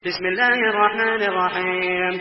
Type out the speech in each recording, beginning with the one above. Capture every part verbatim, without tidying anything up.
بسم الله الرحمن الرحيم.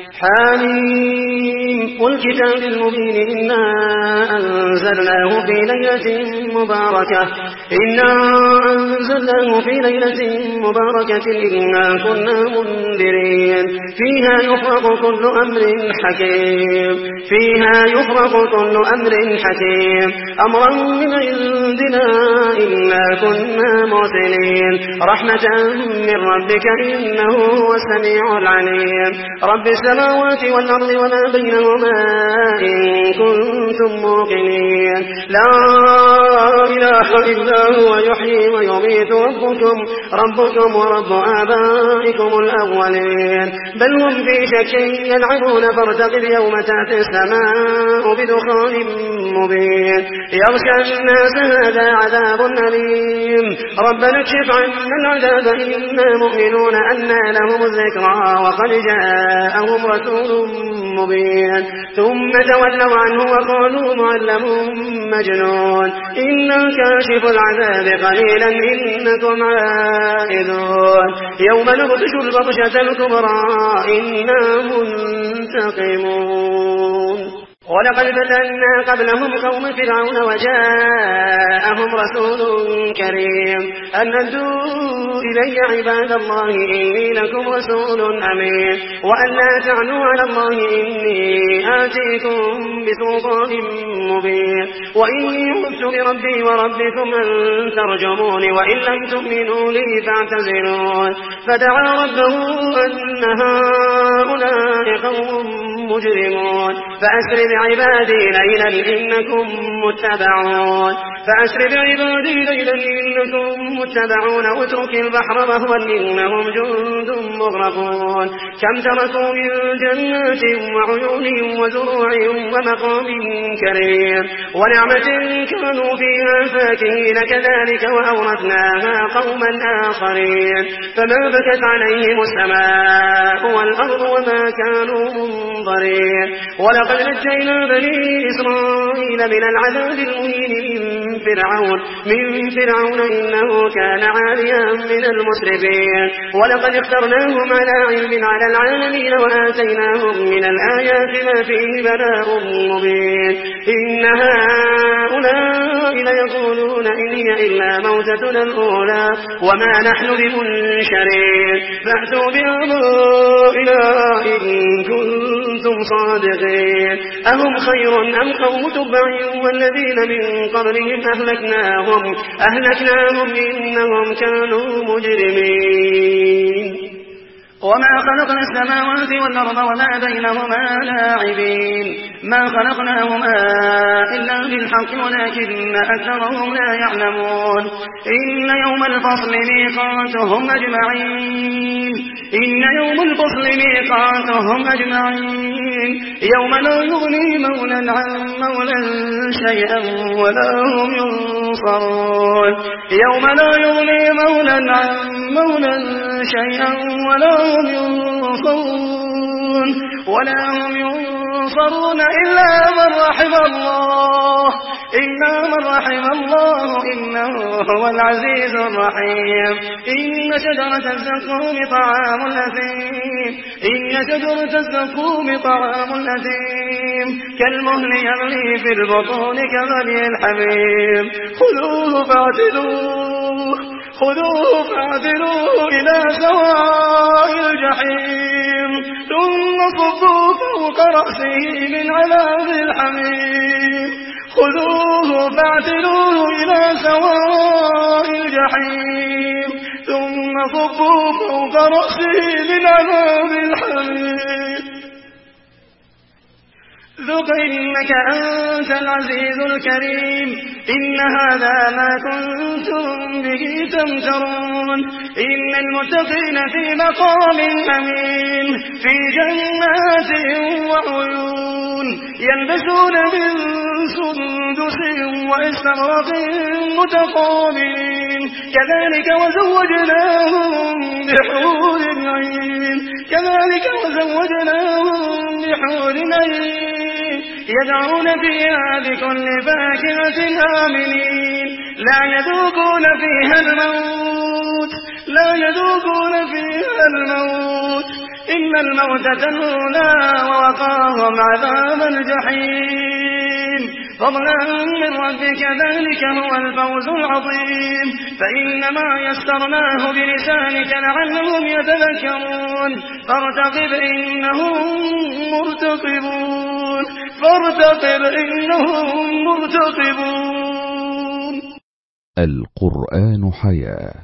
حميم والكتاب المبين إنا أنزلناه في ليلة مباركة إنا أنزلناه في ليلة مباركة إنا كنا منذرين فيها يفرق كل أمر حكيم فيها يفرق كل أمر حكيم أمرا من عندنا إنا كنا مرسلين رحمة من ربك إنه هو السميع العليم. رب السماوات والأرض وما بينهما إن كنتم موقنين لا إله إلا هو يحيي ويميت ربكم ربكم ورب آبائكم الأولين بل هم في شك يلعبون فارتقب يوم تأتي السماء بدخان مبين يغشى الناس هذا عذاب أليم ربنا اكشف عنا العذاب إنا مؤمنون أننا لهم الذكرى وقد جاءهم رسول مبين ثم تولوا عنه وقالوا معلم مجنون إنا كاشف العذاب قليلا إنكم عائدون يوم نبطش البطشة الكبرى إنا منتقمون. ولقد فتنا قبلهم قوم فرعون وجاءهم رسول كريم أن ادوا إلي عباد الله إني لكم رسول أمين وأن لا تعلوا على الله إني آتيكم بسلطان مبين وإني عدت بربي وربكم أن ترجمون وإن لم تؤمنوا لي فاعتزلون فدعا ربه أن هؤلاء قوم مجرمون فأسر بعبادي ليلا إنكم متبعون فأسر بعبادي ليلا إنكم متبعون واترك البحر رهوا إنهم جند مغرقون كم تركوا من جنات وعيون وزروع ومقام كريم ونعمة كانوا فيها فاكهين كذلك وأورثناها قوما آخرين فما بكت عليهم السماء والأرض وما كانوا منظرين ولقد نجينا بني إسرائيل من العذاب المهين من فرعون من فرعون إنه كان عاليا من المسرفين ولقد اخترناهم على علم على العالمين وآتيناهم من الآيات ما فيه بلاء مبين إن هؤلاء ليقولون إن هي إلا موتتنا الأولى وما نحن بمنشرين فأتوا بآبائنا إن كنتم صادقين أهم خير أم قوم تبع والذين من قبلهم أهلكناهم أهلكناهم إنهم كانوا مجرمين. وما خلقنا السماوات والأرض وما بينهما لاعبين ما خلقناهما إلا بالحق ولكن أكثرهم لا يعلمون إن يوم الفصل ميقاتهم أجمعين إن يوم الفصل ميقاتهم أجمعين يوم لا يغني مولا عن مولا شيئا ولا هم ينصرون يوم لا يغني مولا عن مولا شيئا ولا هم ينصرون ولا هم ينصرون إلا من رحم الله إلا من رحم الله إنه هو العزيز الرحيم إن شجرة الزقوم طعام الأثيم إن شجرة الزقوم طعام الأثيم كالمهل يغلي في البطون كغلي الحميم خذوه فاعتلوه خذوه فاعتلوه إلى سواء الجحيم ثم صبوا فوق رأسه من عذاب الحميم خذوه فاعتلوه إلى سواء الجحيم ثم صبوا فوق رأسه من عذاب الحميم ذق إنك أنت العزيز الكريم إن هذا ما كنتم به تمترون إن المتقين في مقام أمين في جنات وعيون يلبسون من سندس واستبرق متقابلين كذلك وزوجناهم بحور عين كذلك وزوجناهم بحور عين يدعون فيها بكل فاكهة آمنين لا يذوقون فيها الموت لا يذوقون فيها الموت إن الموتة الأولى ووقاهم عذاب الجحيم فضلا من ربك ذلك هو الفوز العظيم فإنما يسرناه بلسانك لعلهم يتذكرون فارتقب إنهم مرتقبون فارتقب إنهم مرتقبون. القرآن حياة.